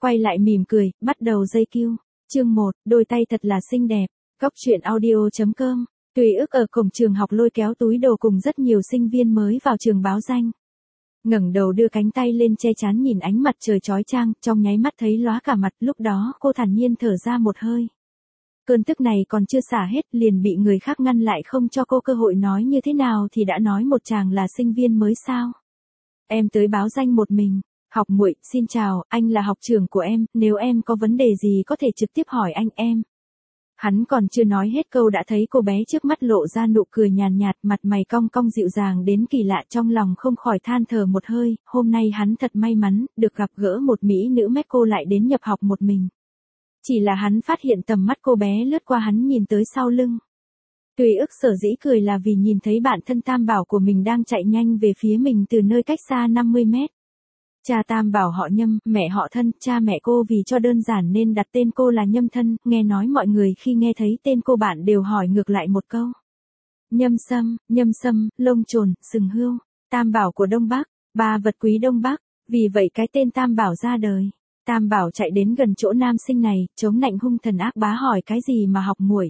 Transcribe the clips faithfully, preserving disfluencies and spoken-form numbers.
quay lại mỉm cười, bắt đầu dây cue. Chương một, đôi tay thật là xinh đẹp. Góc truyện audio chấm com. Tùy ức ở cổng trường học lôi kéo túi đồ cùng rất nhiều sinh viên mới vào trường báo danh. Ngẩng đầu đưa cánh tay lên che chắn nhìn ánh mặt trời chói chang, trong nháy mắt thấy lóa cả mặt, lúc đó cô thản nhiên thở ra một hơi. Cơn tức này còn chưa xả hết, liền bị người khác ngăn lại không cho cô cơ hội nói như thế nào thì đã nói một chàng là sinh viên mới sao. Em tới báo danh một mình. Học muội, xin chào, anh là học trưởng của em, nếu em có vấn đề gì có thể trực tiếp hỏi anh em. Hắn còn chưa nói hết câu đã thấy cô bé trước mắt lộ ra nụ cười nhàn nhạt, mặt mày cong cong dịu dàng đến kỳ lạ, trong lòng không khỏi than thở một hơi, hôm nay hắn thật may mắn, được gặp gỡ một mỹ nữ mét cô lại đến nhập học một mình. Chỉ là hắn phát hiện tầm mắt cô bé lướt qua hắn nhìn tới sau lưng. Tùy ức sở dĩ cười là vì nhìn thấy bạn thân Tam Bảo của mình đang chạy nhanh về phía mình từ nơi cách xa năm mươi mét. Cha Tam Bảo họ Nhâm, mẹ họ Thân, cha mẹ cô vì cho đơn giản nên đặt tên cô là Nhâm Thân, nghe nói mọi người khi nghe thấy tên cô bạn đều hỏi ngược lại một câu. Nhâm Sâm, Nhâm Sâm, lông trồn, sừng hươu, Tam Bảo của Đông Bắc, ba vật quý Đông Bắc, vì vậy cái tên Tam Bảo ra đời. Tam Bảo chạy đến gần chỗ nam sinh này, chống nạnh hung thần ác bá hỏi cái gì mà học muội?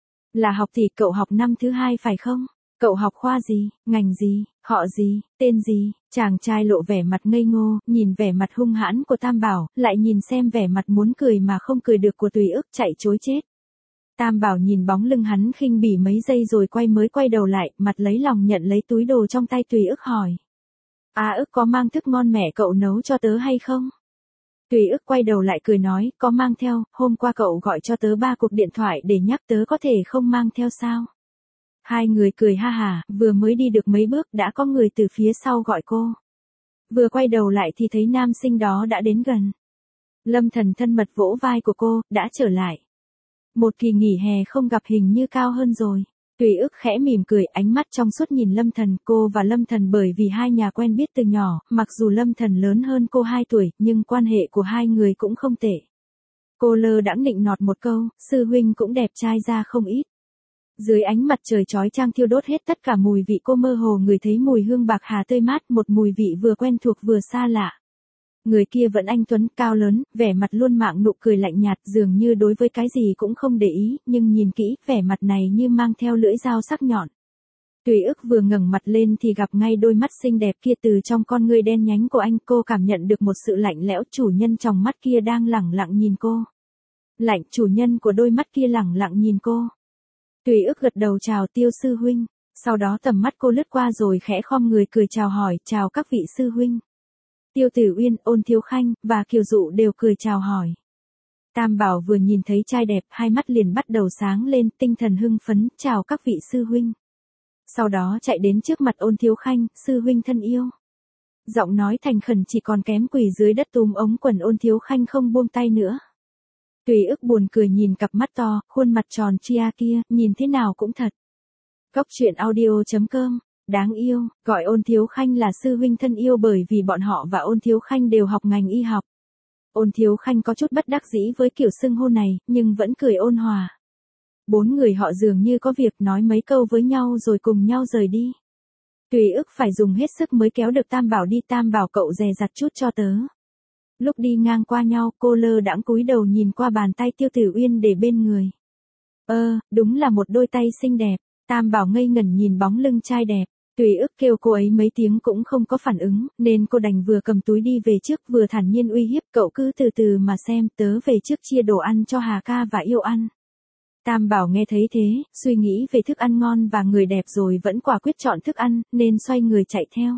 Là học thì cậu học năm thứ hai phải không? Cậu học khoa gì, ngành gì, họ gì, tên gì? Chàng trai lộ vẻ mặt ngây ngô, nhìn vẻ mặt hung hãn của Tam Bảo, lại nhìn xem vẻ mặt muốn cười mà không cười được của Tùy ức chạy chối chết. Tam Bảo nhìn bóng lưng hắn khinh bỉ mấy giây rồi quay mới quay đầu lại, mặt lấy lòng nhận lấy túi đồ trong tay Tùy ức hỏi. À ức có mang thức ngon mẹ cậu nấu cho tớ hay không? Tùy ức quay đầu lại cười nói, có mang theo, hôm qua cậu gọi cho tớ ba cuộc điện thoại để nhắc tớ có thể không mang theo sao? Hai người cười ha hả, vừa mới đi được mấy bước đã có người từ phía sau gọi cô. Vừa quay đầu lại thì thấy nam sinh đó đã đến gần. Lâm Thần thân mật vỗ vai của cô, đã trở lại. Một kỳ nghỉ hè không gặp hình như cao hơn rồi. Tùy ức khẽ mỉm cười, ánh mắt trong suốt nhìn Lâm Thần. Cô và Lâm Thần bởi vì hai nhà quen biết từ nhỏ, mặc dù Lâm Thần lớn hơn cô hai tuổi, nhưng quan hệ của hai người cũng không tệ. Cô lơ đãng nịnh nọt một câu, sư huynh cũng đẹp trai ra không ít. Dưới ánh mặt trời chói chang thiêu đốt hết tất cả mùi vị, cô mơ hồ ngửi thấy mùi hương bạc hà tươi mát, một mùi vị vừa quen thuộc vừa xa lạ. Người kia vẫn anh tuấn, cao lớn, vẻ mặt luôn mạng nụ cười lạnh nhạt, dường như đối với cái gì cũng không để ý, nhưng nhìn kỹ, vẻ mặt này như mang theo lưỡi dao sắc nhọn. Tùy ức vừa ngẩng mặt lên thì gặp ngay đôi mắt xinh đẹp kia, từ trong con ngươi đen nhánh của anh cô cảm nhận được một sự lạnh lẽo, chủ nhân trong mắt kia đang lẳng lặng nhìn cô. Lạnh, chủ nhân của đôi mắt kia lẳng lặng nhìn cô. Tùy ức gật đầu chào Tiêu sư huynh, sau đó tầm mắt cô lướt qua rồi khẽ khom người cười chào hỏi, chào các vị sư huynh. Tiêu Tử Uyên, Ôn Thiếu Khanh, và Kiều Dụ đều cười chào hỏi. Tam Bảo vừa nhìn thấy trai đẹp, hai mắt liền bắt đầu sáng lên, tinh thần hưng phấn, chào các vị sư huynh. Sau đó chạy đến trước mặt Ôn Thiếu Khanh, sư huynh thân yêu. Giọng nói thành khẩn chỉ còn kém quỳ dưới đất túm ống quần Ôn Thiếu Khanh không buông tay nữa. Tùy ức buồn cười nhìn cặp mắt to, khuôn mặt tròn chia kia, nhìn thế nào cũng thật. Góc truyện audio chấm com, đáng yêu, gọi Ôn Thiếu Khanh là sư huynh thân yêu bởi vì bọn họ và Ôn Thiếu Khanh đều học ngành y học. Ôn Thiếu Khanh có chút bất đắc dĩ với kiểu xưng hô này, nhưng vẫn cười ôn hòa. Bốn người họ dường như có việc nói mấy câu với nhau rồi cùng nhau rời đi. Tùy ức phải dùng hết sức mới kéo được Tam Bảo đi, Tam Bảo cậu dè dặt chút cho tớ. Lúc đi ngang qua nhau, cô lơ đãng cúi đầu nhìn qua bàn tay Tiêu Tử Uyên để bên người. Ơ, đúng là một đôi tay xinh đẹp. Tam Bảo ngây ngẩn nhìn bóng lưng trai đẹp. Tùy ức kêu cô ấy mấy tiếng cũng không có phản ứng, nên cô đành vừa cầm túi đi về trước vừa thản nhiên uy hiếp, cậu cứ từ từ mà xem, tớ về trước chia đồ ăn cho Hà ca và Yêu ăn. Tam Bảo nghe thấy thế, suy nghĩ về thức ăn ngon và người đẹp rồi vẫn quả quyết chọn thức ăn, nên xoay người chạy theo.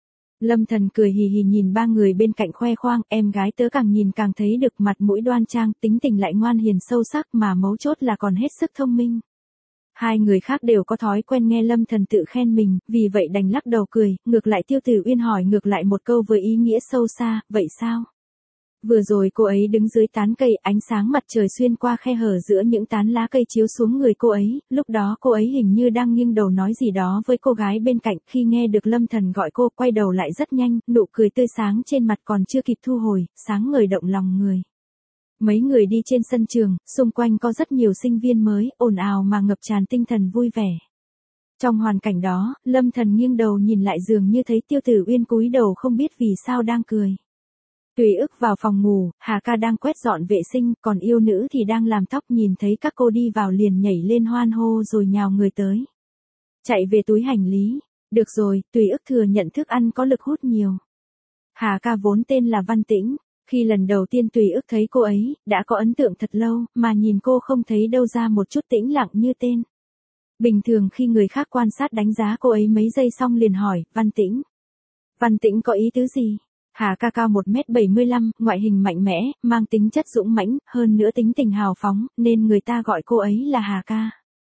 Lâm Thần cười hì hì nhìn ba người bên cạnh khoe khoang, em gái tớ càng nhìn càng thấy được, mặt mũi đoan trang, tính tình lại ngoan hiền sâu sắc, mà mấu chốt là còn hết sức thông minh. Hai người khác đều có thói quen nghe Lâm Thần tự khen mình, vì vậy đành lắc đầu cười, ngược lại Tiêu Tử Uyên hỏi ngược lại một câu với ý nghĩa sâu xa, vậy sao? Vừa rồi cô ấy đứng dưới tán cây, ánh sáng mặt trời xuyên qua khe hở giữa những tán lá cây chiếu xuống người cô ấy, lúc đó cô ấy hình như đang nghiêng đầu nói gì đó với cô gái bên cạnh, khi nghe được Lâm Thần gọi cô, quay đầu lại rất nhanh, nụ cười tươi sáng trên mặt còn chưa kịp thu hồi, sáng ngời động lòng người. Mấy người đi trên sân trường, xung quanh có rất nhiều sinh viên mới, ồn ào mà ngập tràn tinh thần vui vẻ. Trong hoàn cảnh đó, Lâm Thần nghiêng đầu nhìn lại dường như thấy Tiêu Tử Uyên cúi đầu không biết vì sao đang cười. Tùy ức vào phòng ngủ, Hà ca đang quét dọn vệ sinh, còn yêu nữ thì đang làm tóc, nhìn thấy các cô đi vào liền nhảy lên hoan hô rồi nhào người tới. Chạy về túi hành lý. Được rồi, Tùy ức thừa nhận thức ăn có lực hút nhiều. Hà ca vốn tên là Văn Tĩnh. Khi lần đầu tiên Tùy ức thấy cô ấy, đã có ấn tượng thật lâu, mà nhìn cô không thấy đâu ra một chút tĩnh lặng như tên. Bình thường khi người khác quan sát đánh giá cô ấy mấy giây xong liền hỏi, Văn Tĩnh. Văn Tĩnh có ý tứ gì? Hà ca cao một mét bảy mươi lăm, ngoại hình mạnh mẽ, mang tính chất dũng mãnh, hơn nữa tính tình hào phóng, nên người ta gọi cô ấy là Hà ca.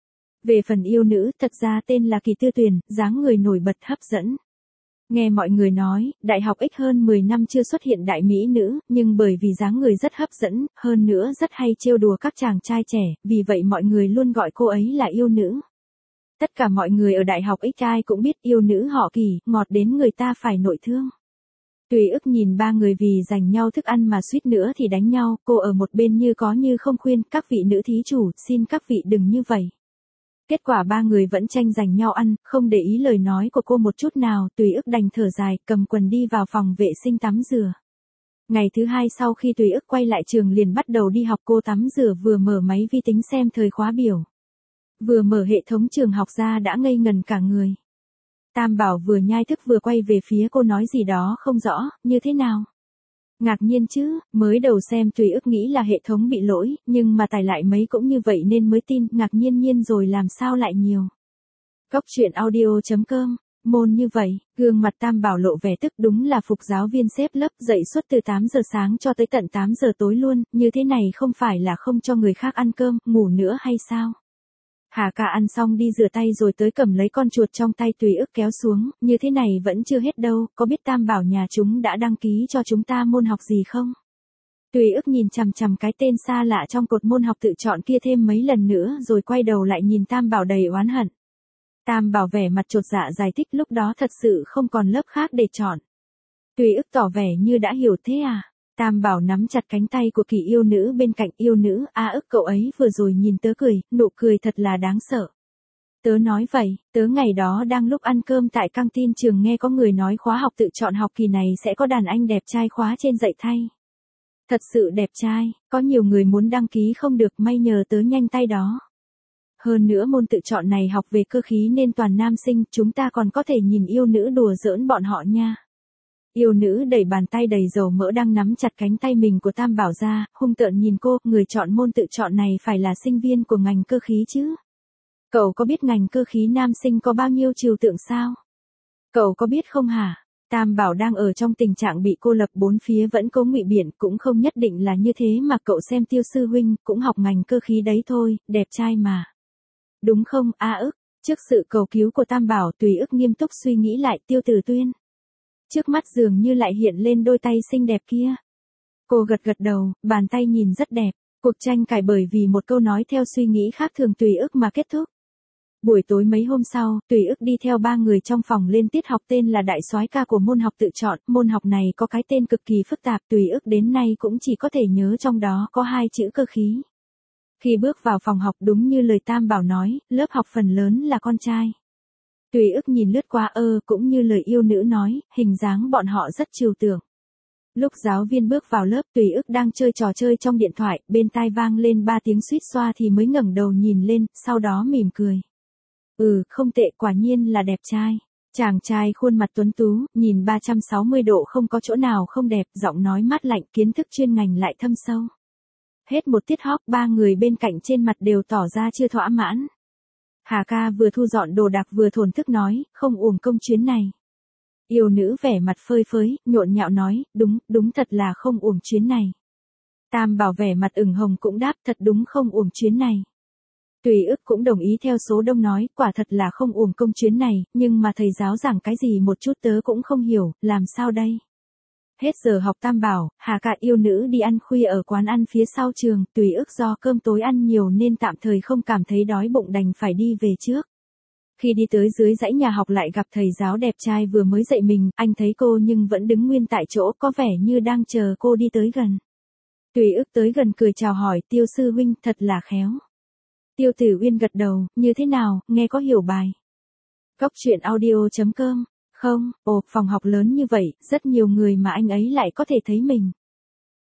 Về phần yêu nữ, thật ra tên là Kỳ Tư Tuyền, dáng người nổi bật hấp dẫn. Nghe mọi người nói, đại học ít hơn mười năm chưa xuất hiện đại mỹ nữ, nhưng bởi vì dáng người rất hấp dẫn, hơn nữa rất hay trêu đùa các chàng trai trẻ, vì vậy mọi người luôn gọi cô ấy là yêu nữ. Tất cả mọi người ở đại học ít ai cũng biết yêu nữ họ Kỳ, ngọt đến người ta phải nội thương. Tùy ức nhìn ba người vì giành nhau thức ăn mà suýt nữa thì đánh nhau, cô ở một bên như có như không khuyên, các vị nữ thí chủ, xin các vị đừng như vậy. Kết quả ba người vẫn tranh giành nhau ăn, không để ý lời nói của cô một chút nào, Tùy ức đành thở dài, cầm quần đi vào phòng vệ sinh tắm rửa. Ngày thứ hai sau khi Tùy ức quay lại trường liền bắt đầu đi học, cô tắm rửa vừa mở máy vi tính xem thời khóa biểu. Vừa mở hệ thống trường học ra đã ngây ngần cả người. Tam Bảo vừa nhai thức vừa quay về phía cô nói gì đó không rõ, như thế nào? Ngạc nhiên chứ, mới đầu xem Tùy ức nghĩ là hệ thống bị lỗi, nhưng mà tải lại mấy cũng như vậy nên mới tin, ngạc nhiên nhiên rồi làm sao lại nhiều. Cốc truyện audio chấm com, môn như vậy, gương mặt Tam Bảo lộ vẻ tức, đúng là phục giáo viên xếp lớp dậy suốt từ tám giờ sáng cho tới tận tám giờ tối luôn, như thế này không phải là không cho người khác ăn cơm, ngủ nữa hay sao? Hà ca ăn xong đi rửa tay rồi tới cầm lấy con chuột trong tay Tùy ức kéo xuống, như thế này vẫn chưa hết đâu, có biết Tam Bảo nhà chúng đã đăng ký cho chúng ta môn học gì không? Tùy ức nhìn chằm chằm cái tên xa lạ trong cột môn học tự chọn kia thêm mấy lần nữa rồi quay đầu lại nhìn Tam Bảo đầy oán hận. Tam Bảo vẻ mặt chột dạ giải thích lúc đó thật sự không còn lớp khác để chọn. Tùy ức tỏ vẻ như đã hiểu thế à? Tam Bảo nắm chặt cánh tay của Kỳ yêu nữ bên cạnh, yêu nữ, a ức cậu ấy vừa rồi nhìn tớ cười, nụ cười thật là đáng sợ. Tớ nói vậy, tớ ngày đó đang lúc ăn cơm tại căng tin trường nghe có người nói khóa học tự chọn học kỳ này sẽ có đàn anh đẹp trai khóa trên dạy thay. Thật sự đẹp trai, có nhiều người muốn đăng ký không được, may nhờ tớ nhanh tay đó. Hơn nữa môn tự chọn này học về cơ khí nên toàn nam sinh, chúng ta còn có thể nhìn yêu nữ đùa giỡn bọn họ nha. Yêu nữ đẩy bàn tay đầy dầu mỡ đang nắm chặt cánh tay mình của Tam Bảo ra, hung tợn nhìn cô, người chọn môn tự chọn này phải là sinh viên của ngành cơ khí chứ. Cậu có biết ngành cơ khí nam sinh có bao nhiêu trừu tượng sao? Cậu có biết không hả? Tam Bảo đang ở trong tình trạng bị cô lập, bốn phía vẫn cố ngụy biện, cũng không nhất định là như thế mà cậu xem Tiêu sư huynh, cũng học ngành cơ khí đấy thôi, đẹp trai mà. Đúng không, a ức? Trước sự cầu cứu của Tam Bảo, Tùy ức nghiêm túc suy nghĩ lại, Tiêu Tử Tuyên. Trước mắt dường như lại hiện lên đôi tay xinh đẹp kia. Cô gật gật đầu, bàn tay nhìn rất đẹp. Cuộc tranh cãi bởi vì một câu nói theo suy nghĩ khác thường Tùy ức mà kết thúc. Buổi tối mấy hôm sau, Tùy ức đi theo ba người trong phòng lên tiết học tên là Đại soái ca của môn học tự chọn. Môn học này có cái tên cực kỳ phức tạp, Tùy ức đến nay cũng chỉ có thể nhớ trong đó có hai chữ cơ khí. Khi bước vào phòng học đúng như lời Tam Bảo nói, lớp học phần lớn là con trai. Tùy ức nhìn lướt qua ơ, cũng như lời yêu nữ nói, hình dáng bọn họ rất trừu tượng. Lúc giáo viên bước vào lớp, Tùy ức đang chơi trò chơi trong điện thoại, bên tai vang lên ba tiếng suýt xoa thì mới ngẩng đầu nhìn lên, sau đó mỉm cười. Ừ, không tệ, quả nhiên là đẹp trai. Chàng trai khuôn mặt tuấn tú, nhìn ba trăm sáu mươi độ không có chỗ nào không đẹp, giọng nói mát lạnh, kiến thức chuyên ngành lại thâm sâu. Hết một tiết học, ba người bên cạnh trên mặt đều tỏ ra chưa thỏa mãn. Hà ca vừa thu dọn đồ đạc vừa thổn thức nói, không uổng công chuyến này. Yêu nữ vẻ mặt phơi phới, nhộn nhạo nói, đúng, đúng thật là không uổng chuyến này. Tam Bảo vẻ mặt ửng hồng cũng đáp, thật đúng không uổng chuyến này. Tùy ức cũng đồng ý theo số đông nói, quả thật là không uổng công chuyến này, nhưng mà thầy giáo giảng cái gì một chút tớ cũng không hiểu, làm sao đây? Hết giờ học Tam Bảo, Hà ca yêu nữ đi ăn khuya ở quán ăn phía sau trường, Tùy ức do cơm tối ăn nhiều nên tạm thời không cảm thấy đói bụng đành phải đi về trước. Khi đi tới dưới dãy nhà học lại gặp thầy giáo đẹp trai vừa mới dạy mình, anh thấy cô nhưng vẫn đứng nguyên tại chỗ, có vẻ như đang chờ cô đi tới gần. Tùy ức tới gần cười chào hỏi, Tiêu sư huynh, thật là khéo. Tiêu Tử Uyên gật đầu, như thế nào, nghe có hiểu bài. Cốc truyện audio chấm com, không, ồ, phòng học lớn như vậy, rất nhiều người mà anh ấy lại có thể thấy mình.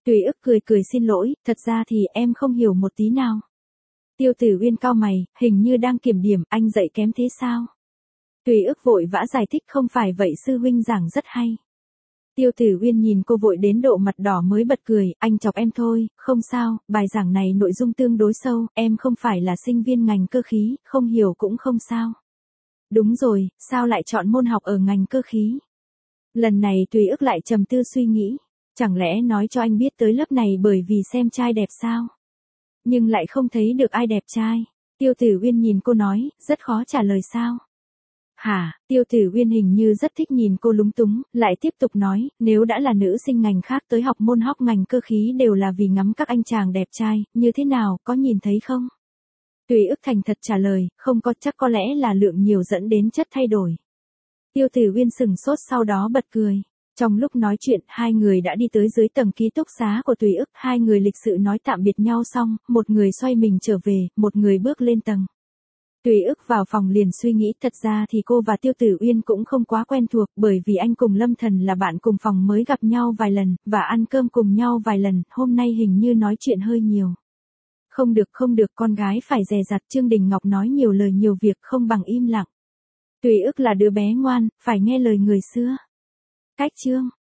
Tùy ức cười cười xin lỗi, thật ra thì em không hiểu một tí nào. Tiêu Tử Uyên cau mày, hình như đang kiểm điểm, anh dạy kém thế sao? Tùy ức vội vã giải thích, không phải vậy, sư huynh giảng rất hay. Tiêu Tử Uyên nhìn cô vội đến độ mặt đỏ mới bật cười, anh chọc em thôi, không sao, bài giảng này nội dung tương đối sâu, em không phải là sinh viên ngành cơ khí, không hiểu cũng không sao. Đúng rồi, sao lại chọn môn học ở ngành cơ khí? Lần này Tùy ức lại trầm tư suy nghĩ, chẳng lẽ nói cho anh biết tới lớp này bởi vì xem trai đẹp sao? Nhưng lại không thấy được ai đẹp trai. Tiêu Tử Uyên nhìn cô nói, rất khó trả lời sao? Hả, Tiêu Tử Uyên hình như rất thích nhìn cô lúng túng, lại tiếp tục nói, nếu đã là nữ sinh ngành khác tới học môn học ngành cơ khí đều là vì ngắm các anh chàng đẹp trai, như thế nào, có nhìn thấy không? Tùy ức thành thật trả lời, không có, chắc có lẽ là lượng nhiều dẫn đến chất thay đổi. Tiêu Tử Uyên sừng sốt sau đó bật cười. Trong lúc nói chuyện, hai người đã đi tới dưới tầng ký túc xá của Tùy ức, hai người lịch sự nói tạm biệt nhau xong, một người xoay mình trở về, một người bước lên tầng. Tùy ức vào phòng liền suy nghĩ, thật ra thì cô và Tiêu Tử Uyên cũng không quá quen thuộc, bởi vì anh cùng Lâm Thần là bạn cùng phòng mới gặp nhau vài lần, và ăn cơm cùng nhau vài lần, hôm nay hình như nói chuyện hơi nhiều. Không được không được, con gái phải dè dặt, Trương Đình Ngọc nói nhiều lời nhiều việc không bằng im lặng. Tùy ức là đứa bé ngoan, phải nghe lời người xưa. Cách chương